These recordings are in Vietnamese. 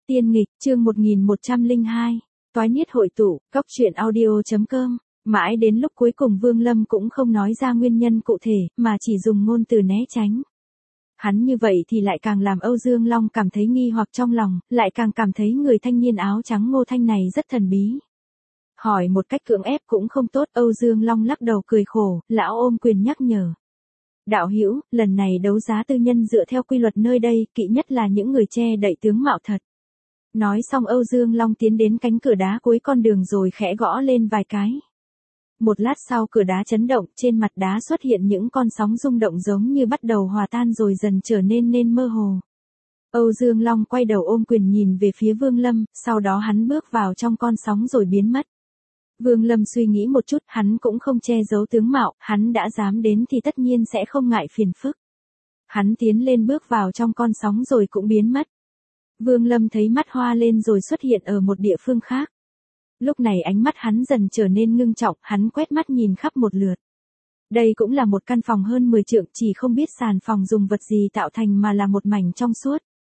Tiên nghịch, chương 1102, toái niết hội tụ, cóc truyện audio.com. Mãi đến lúc cuối cùng Vương Lâm cũng không nói ra nguyên nhân cụ thể, mà chỉ dùng ngôn từ né tránh. Hắn như vậy thì lại càng làm Âu Dương Long cảm thấy nghi hoặc trong lòng, lại càng cảm thấy người thanh niên áo trắng Ngô Thanh này rất thần bí. Hỏi một cách cưỡng ép cũng không tốt, Âu Dương Long lắc đầu cười khổ, lão ôm quyền nhắc nhở. Đạo hữu, lần này đấu giá tư nhân dựa theo quy luật nơi đây, kỵ nhất là những người che đậy tướng mạo thật. Nói xong Âu Dương Long tiến đến cánh cửa đá cuối con đường rồi khẽ gõ lên vài cái. Một lát sau cửa đá chấn động, trên mặt đá xuất hiện những con sóng rung động giống như bắt đầu hòa tan rồi dần trở nên mơ hồ. Âu Dương Long quay đầu ôm quyền nhìn về phía Vương Lâm, sau đó hắn bước vào trong con sóng rồi biến mất. Vương Lâm suy nghĩ một chút, hắn cũng không che giấu tướng mạo, hắn đã dám đến thì tất nhiên sẽ không ngại phiền phức. Hắn tiến lên bước vào trong con sóng rồi cũng biến mất. Vương Lâm thấy mắt hoa lên rồi xuất hiện ở một địa phương khác. Lúc này ánh mắt hắn dần trở nên ngưng trọng, hắn quét mắt nhìn khắp một lượt. Đây cũng là một căn phòng hơn 10 trượng, chỉ không biết sàn phòng dùng vật gì tạo thành mà là một mảnh trong suốt.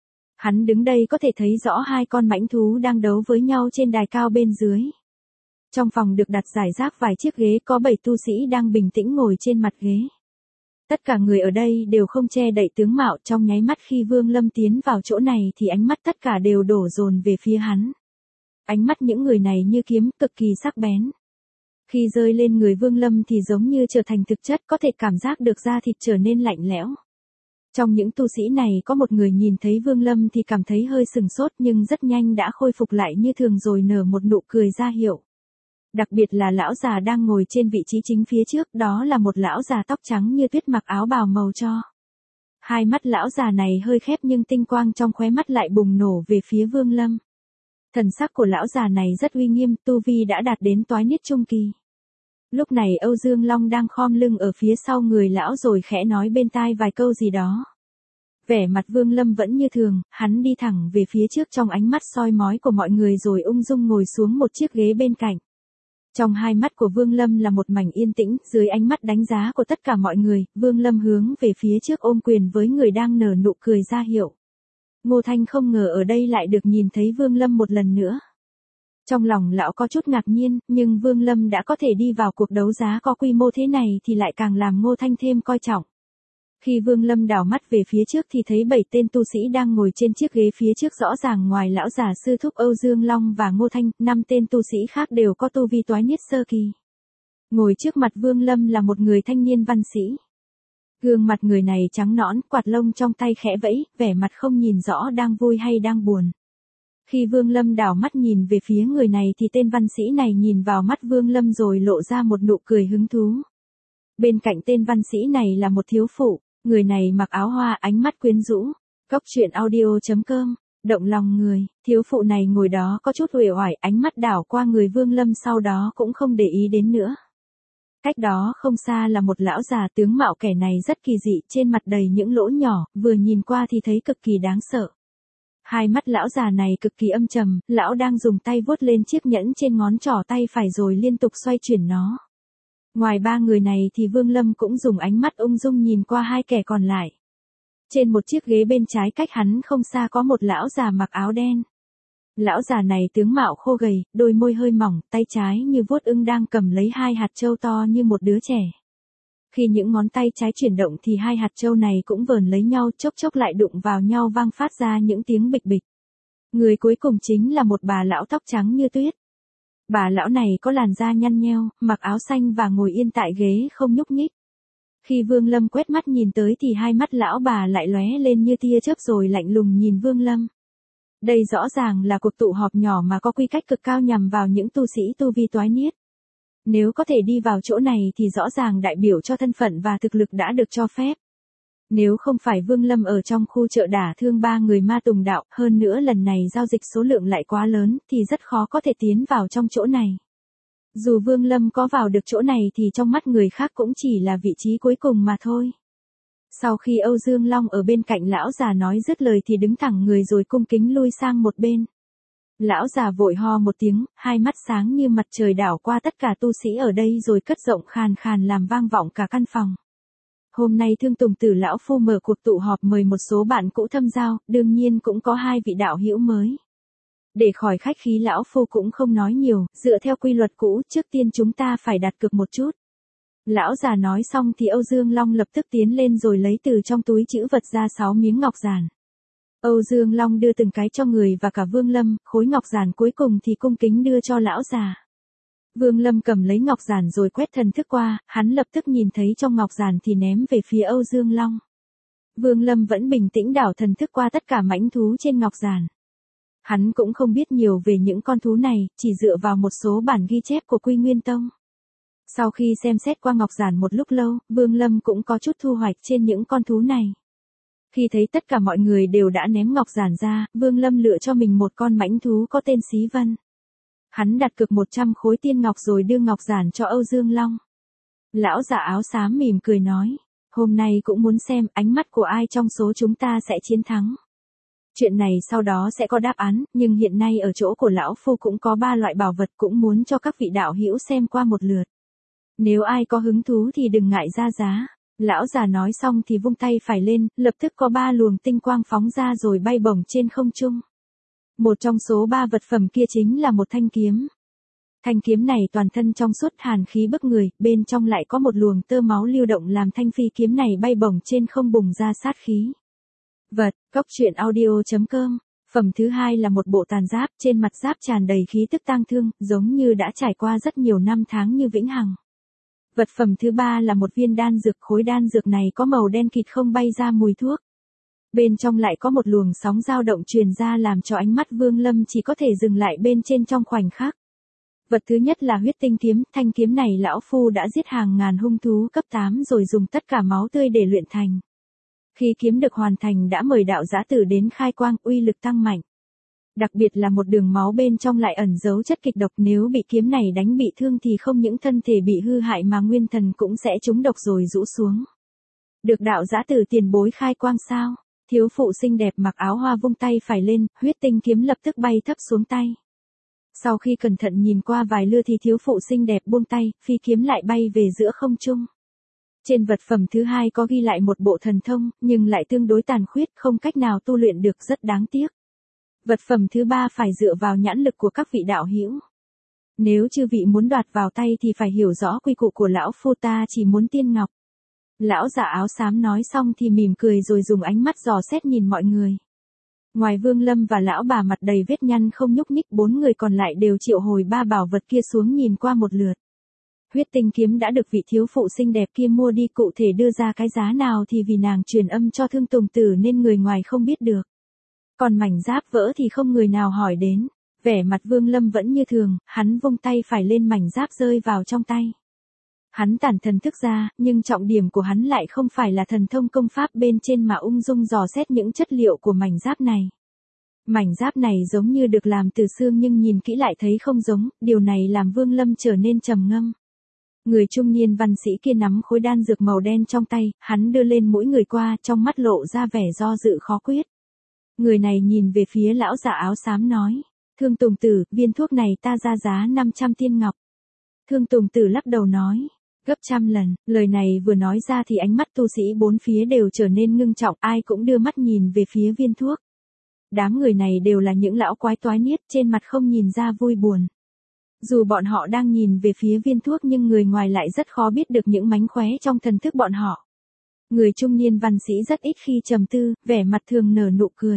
Hắn đứng đây có thể thấy rõ hai con mãnh thú đang đấu với nhau trên đài cao bên dưới. Trong phòng được đặt rải rác vài chiếc ghế, có 7 tu sĩ đang bình tĩnh ngồi trên mặt ghế. Tất cả người ở đây đều không che đậy tướng mạo, trong nháy mắt khi Vương Lâm tiến vào chỗ này thì ánh mắt tất cả đều đổ dồn về phía hắn. Ánh mắt những người này như kiếm, cực kỳ sắc bén. Khi rơi lên người Vương Lâm thì giống như trở thành thực chất, có thể cảm giác được da thịt trở nên lạnh lẽo. Trong những tu sĩ này có một người nhìn thấy Vương Lâm thì cảm thấy hơi sừng sốt nhưng rất nhanh đã khôi phục lại như thường rồi nở một nụ cười ra hiệu. Đặc biệt là lão già đang ngồi trên vị trí chính phía trước, đó là một lão già tóc trắng như tuyết mặc áo bào màu tro. Hai mắt lão già này hơi khép nhưng tinh quang trong khóe mắt lại bùng nổ về phía Vương Lâm. Thần sắc của lão già này rất uy nghiêm, tu vi đã đạt đến toái niết trung kỳ. Lúc này Âu Dương Long đang khom lưng ở phía sau người lão rồi khẽ nói bên tai vài câu gì đó. Vẻ mặt Vương Lâm vẫn như thường, hắn đi thẳng về phía trước trong ánh mắt soi mói của mọi người rồi ung dung ngồi xuống một chiếc ghế bên cạnh. Trong hai mắt của Vương Lâm là một mảnh yên tĩnh, dưới ánh mắt đánh giá của tất cả mọi người, Vương Lâm hướng về phía trước ôm quyền với người đang nở nụ cười ra hiệu. Ngô Thanh không ngờ ở đây lại được nhìn thấy Vương Lâm một lần nữa. Trong lòng lão có chút ngạc nhiên, nhưng Vương Lâm đã có thể đi vào cuộc đấu giá có quy mô thế này thì lại càng làm Ngô Thanh thêm coi trọng. Khi Vương Lâm đảo mắt về phía trước thì thấy 7 tên tu sĩ đang ngồi trên chiếc ghế phía trước, rõ ràng ngoài lão già sư thúc Âu Dương Long và Ngô Thanh, 5 tên tu sĩ khác đều có tu vi toái niết sơ kỳ. Ngồi trước mặt Vương Lâm là một người thanh niên văn sĩ. Gương mặt người này trắng nõn, quạt lông trong tay khẽ vẫy, vẻ mặt không nhìn rõ đang vui hay đang buồn. Khi Vương Lâm đảo mắt nhìn về phía người này thì tên văn sĩ này nhìn vào mắt Vương Lâm rồi lộ ra một nụ cười hứng thú. Bên cạnh tên văn sĩ này là một thiếu phụ, người này mặc áo hoa, ánh mắt quyến rũ. Cóc truyện audio.com, động lòng người, thiếu phụ này ngồi đó có chút uể oải, ánh mắt đảo qua người Vương Lâm sau đó cũng không để ý đến nữa. Cách đó không xa là một lão già, tướng mạo kẻ này rất kỳ dị, trên mặt đầy những lỗ nhỏ, vừa nhìn qua thì thấy cực kỳ đáng sợ. Hai mắt lão già này cực kỳ âm trầm, lão đang dùng tay vuốt lên chiếc nhẫn trên ngón trỏ tay phải rồi liên tục xoay chuyển nó. Ngoài ba người này thì Vương Lâm cũng dùng ánh mắt ung dung nhìn qua hai kẻ còn lại. Trên một chiếc ghế bên trái cách hắn không xa có một lão già mặc áo đen. Lão già này tướng mạo khô gầy, đôi môi hơi mỏng, tay trái như vuốt ưng đang cầm lấy hai hạt châu to như một đứa trẻ. Khi những ngón tay trái chuyển động thì hai hạt châu này cũng vờn lấy nhau, chốc chốc lại đụng vào nhau vang phát ra những tiếng bịch bịch. Người cuối cùng chính là một bà lão tóc trắng như tuyết. Bà lão này có làn da nhăn nheo, mặc áo xanh và ngồi yên tại ghế không nhúc nhích. Khi Vương Lâm quét mắt nhìn tới thì hai mắt lão bà lại lóe lên như tia chớp rồi lạnh lùng nhìn Vương Lâm. Đây rõ ràng là cuộc tụ họp nhỏ mà có quy cách cực cao nhằm vào những tu sĩ tu vi toái niết. Nếu có thể đi vào chỗ này thì rõ ràng đại biểu cho thân phận và thực lực đã được cho phép. Nếu không phải Vương Lâm ở trong khu chợ đả thương 3 người ma tùng đạo, hơn nữa lần này giao dịch số lượng lại quá lớn, thì rất khó có thể tiến vào trong chỗ này. Dù Vương Lâm có vào được chỗ này thì trong mắt người khác cũng chỉ là vị trí cuối cùng mà thôi. Sau khi Âu Dương Long ở bên cạnh lão già nói dứt lời thì đứng thẳng người rồi cung kính lui sang một bên. Lão già vội ho một tiếng, hai mắt sáng như mặt trời đảo qua tất cả tu sĩ ở đây rồi cất giọng khàn khàn làm vang vọng cả căn phòng. Hôm nay Thương Tùng Tử lão phu mở cuộc tụ họp mời một số bạn cũ thâm giao, đương nhiên cũng có 2 vị đạo hữu mới. Để khỏi khách khí lão phu cũng không nói nhiều, dựa theo quy luật cũ, trước tiên chúng ta phải đặt cược một chút. Lão già nói xong thì Âu Dương Long lập tức tiến lên rồi lấy từ trong túi trữ vật ra 6 miếng ngọc giản. Âu Dương Long đưa từng cái cho người và cả Vương Lâm, khối ngọc giản cuối cùng thì cung kính đưa cho lão già. Vương Lâm cầm lấy ngọc giản rồi quét thần thức qua, hắn lập tức nhìn thấy trong ngọc giản thì ném về phía Âu Dương Long. Vương Lâm vẫn bình tĩnh đảo thần thức qua tất cả mãnh thú trên ngọc giản. Hắn cũng không biết nhiều về những con thú này, chỉ dựa vào một số bản ghi chép của Quy Nguyên Tông. Sau khi xem xét qua ngọc giản một lúc lâu, Vương Lâm cũng có chút thu hoạch trên những con thú này. Khi thấy tất cả mọi người đều đã ném ngọc giản ra, Vương Lâm lựa cho mình một con mãnh thú có tên Xí Vân. Hắn đặt cược 100 khối tiên ngọc rồi đưa ngọc giản cho Âu Dương Long. Lão già áo xám mỉm cười nói, hôm nay cũng muốn xem ánh mắt của ai trong số chúng ta sẽ chiến thắng. Chuyện này sau đó sẽ có đáp án, nhưng hiện nay ở chỗ của lão phu cũng có 3 loại bảo vật cũng muốn cho các vị đạo hữu xem qua một lượt. Nếu ai có hứng thú thì đừng ngại ra giá. Lão già nói xong thì vung tay phải lên, lập tức có 3 luồng tinh quang phóng ra rồi bay bổng trên không trung. Một trong số 3 vật phẩm kia chính là một thanh kiếm. Thanh kiếm này toàn thân trong suốt hàn khí bức người, bên trong lại có một luồng tơ máu lưu động làm thanh phi kiếm này bay bổng trên không bùng ra sát khí. Vật, Cốc Truyện Audio.com. Phẩm thứ 2 là một bộ tàn giáp, trên mặt giáp tràn đầy khí tức tang thương, giống như đã trải qua rất nhiều năm tháng như vĩnh hằng. Vật phẩm thứ 3 là một viên đan dược, khối đan dược này có màu đen kịt không bay ra mùi thuốc. Bên trong lại có một luồng sóng dao động truyền ra làm cho ánh mắt Vương Lâm chỉ có thể dừng lại bên trên trong khoảnh khắc. Vật thứ nhất là huyết tinh kiếm, thanh kiếm này lão phu đã giết hàng ngàn hung thú cấp 8 rồi dùng tất cả máu tươi để luyện thành. Khi kiếm được hoàn thành đã mời đạo giã tử đến khai quang, uy lực tăng mạnh. Đặc biệt là một đường máu bên trong lại ẩn giấu chất kịch độc, nếu bị kiếm này đánh bị thương thì không những thân thể bị hư hại mà nguyên thần cũng sẽ trúng độc rồi rũ xuống. Được đạo giã tử tiền bối khai quang sao? Thiếu phụ xinh đẹp mặc áo hoa vung tay phải lên, huyết tinh kiếm lập tức bay thấp xuống tay. Sau khi cẩn thận nhìn qua vài lượt thì thiếu phụ xinh đẹp buông tay, phi kiếm lại bay về giữa không trung. Trên vật phẩm thứ 2 có ghi lại một bộ thần thông, nhưng lại tương đối tàn khuyết, không cách nào tu luyện được, rất đáng tiếc. Vật phẩm thứ 3 phải dựa vào nhãn lực của các vị đạo hữu. Nếu chư vị muốn đoạt vào tay thì phải hiểu rõ quy củ của lão phu, ta chỉ muốn tiên ngọc. Lão già áo xám nói xong thì mỉm cười rồi dùng ánh mắt dò xét nhìn mọi người. Ngoài Vương Lâm và lão bà mặt đầy vết nhăn không nhúc nhích, 4 người còn lại đều triệu hồi 3 bảo vật kia xuống nhìn qua một lượt. Huyết tinh kiếm đã được vị thiếu phụ xinh đẹp kia mua đi, cụ thể đưa ra cái giá nào thì vì nàng truyền âm cho Thương Tùng Tử nên người ngoài không biết được. Còn mảnh giáp vỡ thì không người nào hỏi đến. Vẻ mặt Vương Lâm vẫn như thường, hắn vung tay phải lên, mảnh giáp rơi vào trong tay. Hắn tản thần thức ra, nhưng trọng điểm của hắn lại không phải là thần thông công pháp bên trên mà ung dung dò xét những chất liệu của mảnh giáp này. Mảnh giáp này giống như được làm từ xương nhưng nhìn kỹ lại thấy không giống, điều này làm Vương Lâm trở nên trầm ngâm. Người trung niên văn sĩ kia nắm khối đan dược màu đen trong tay, hắn đưa lên mỗi người qua, trong mắt lộ ra vẻ do dự khó quyết. Người này nhìn về phía lão già áo xám nói, Thương Tùng Tử, viên thuốc này ta ra giá 500 tiên ngọc. Thương Tùng Tử lắc đầu nói, gấp trăm lần. Lời này vừa nói ra thì ánh mắt tu sĩ 4 phía đều trở nên ngưng trọng, ai cũng đưa mắt nhìn về phía viên thuốc. Đám người này đều là những lão quái toái niết, trên mặt không nhìn ra vui buồn. Dù bọn họ đang nhìn về phía viên thuốc nhưng người ngoài lại rất khó biết được những mánh khóe trong thần thức bọn họ. Người trung niên văn sĩ rất ít khi trầm tư, vẻ mặt thường nở nụ cười.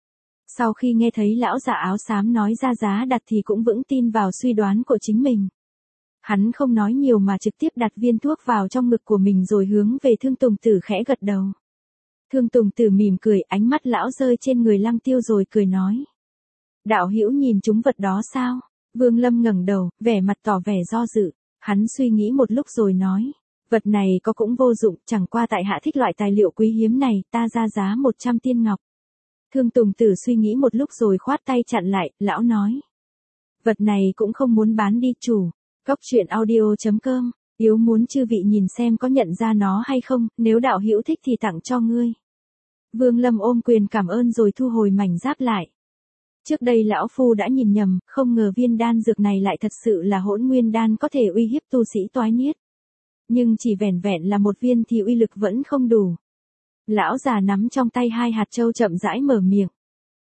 Sau khi nghe thấy lão già áo xám nói ra giá đặt thì cũng vững tin vào suy đoán của chính mình. Hắn không nói nhiều mà trực tiếp đặt viên thuốc vào trong ngực của mình rồi hướng về Thương Tùng Tử khẽ gật đầu. Thương Tùng Tử mỉm cười, ánh mắt lão rơi trên người Lăng Tiêu rồi cười nói. Đạo hữu nhìn chúng vật đó sao? Vương Lâm ngẩng đầu, vẻ mặt tỏ vẻ do dự. Hắn suy nghĩ một lúc rồi nói. Vật này có cũng vô dụng, chẳng qua tại hạ thích loại tài liệu quý hiếm này, ta ra giá 100 tiên ngọc. Thương Tùng Tử suy nghĩ một lúc rồi khoát tay chặn lại, lão nói. Vật này cũng không muốn bán đi chủ. Cốc Truyện Audio.com. Yếu muốn chư vị nhìn xem có nhận ra nó hay không, nếu đạo hữu thích thì tặng cho ngươi. Vương Lâm ôm quyền cảm ơn rồi thu hồi mảnh giáp lại. Trước đây lão phu đã nhìn nhầm, không ngờ viên đan dược này lại thật sự là hỗn nguyên đan có thể uy hiếp tu sĩ toái niết. Nhưng chỉ vẻn vẹn là một viên thì uy lực vẫn không đủ. Lão già nắm trong tay 2 hạt châu chậm rãi mở miệng.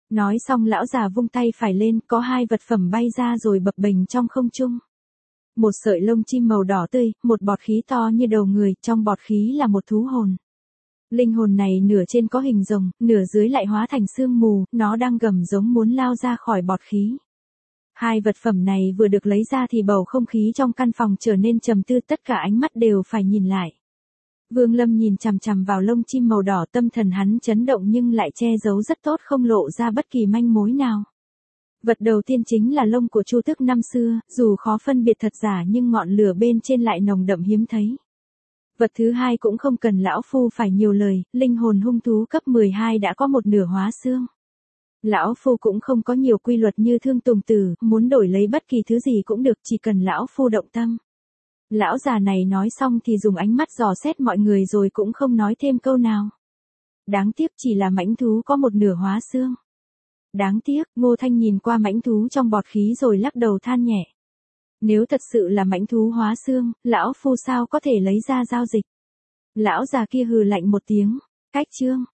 Nói xong lão già vung tay phải lên, có hai vật phẩm bay ra rồi bập bềnh trong không trung. Một sợi lông chim màu đỏ tươi, một bọt khí to như đầu người, trong bọt khí là một thú hồn. Linh hồn này nửa trên có hình rồng, nửa dưới lại hóa thành sương mù, nó đang gầm giống muốn lao ra khỏi bọt khí. Hai vật phẩm này vừa được lấy ra thì bầu không khí trong căn phòng trở nên trầm tư, tất cả ánh mắt đều phải nhìn lại. Vương Lâm nhìn chằm chằm vào lông chim màu đỏ, tâm thần hắn chấn động nhưng lại che giấu rất tốt, không lộ ra bất kỳ manh mối nào. Vật đầu tiên chính là lông của Chu Tước năm xưa, dù khó phân biệt thật giả nhưng ngọn lửa bên trên lại nồng đậm hiếm thấy. Vật thứ hai cũng không cần lão phu phải nhiều lời, linh hồn hung thú cấp 12 đã có một nửa hóa xương. Lão phu cũng không có nhiều quy luật như Thương Tùng Tử, muốn đổi lấy bất kỳ thứ gì cũng được, chỉ cần lão phu động tâm. Lão già này nói xong thì dùng ánh mắt dò xét mọi người rồi cũng không nói thêm câu nào. Đáng tiếc chỉ là mãnh thú có một nửa hóa xương. Đáng tiếc, Ngô Thanh nhìn qua mãnh thú trong bọt khí rồi lắc đầu than nhẹ. Nếu thật sự là mãnh thú hóa xương, lão phu sao có thể lấy ra giao dịch. Lão già kia hừ lạnh một tiếng, cách chương.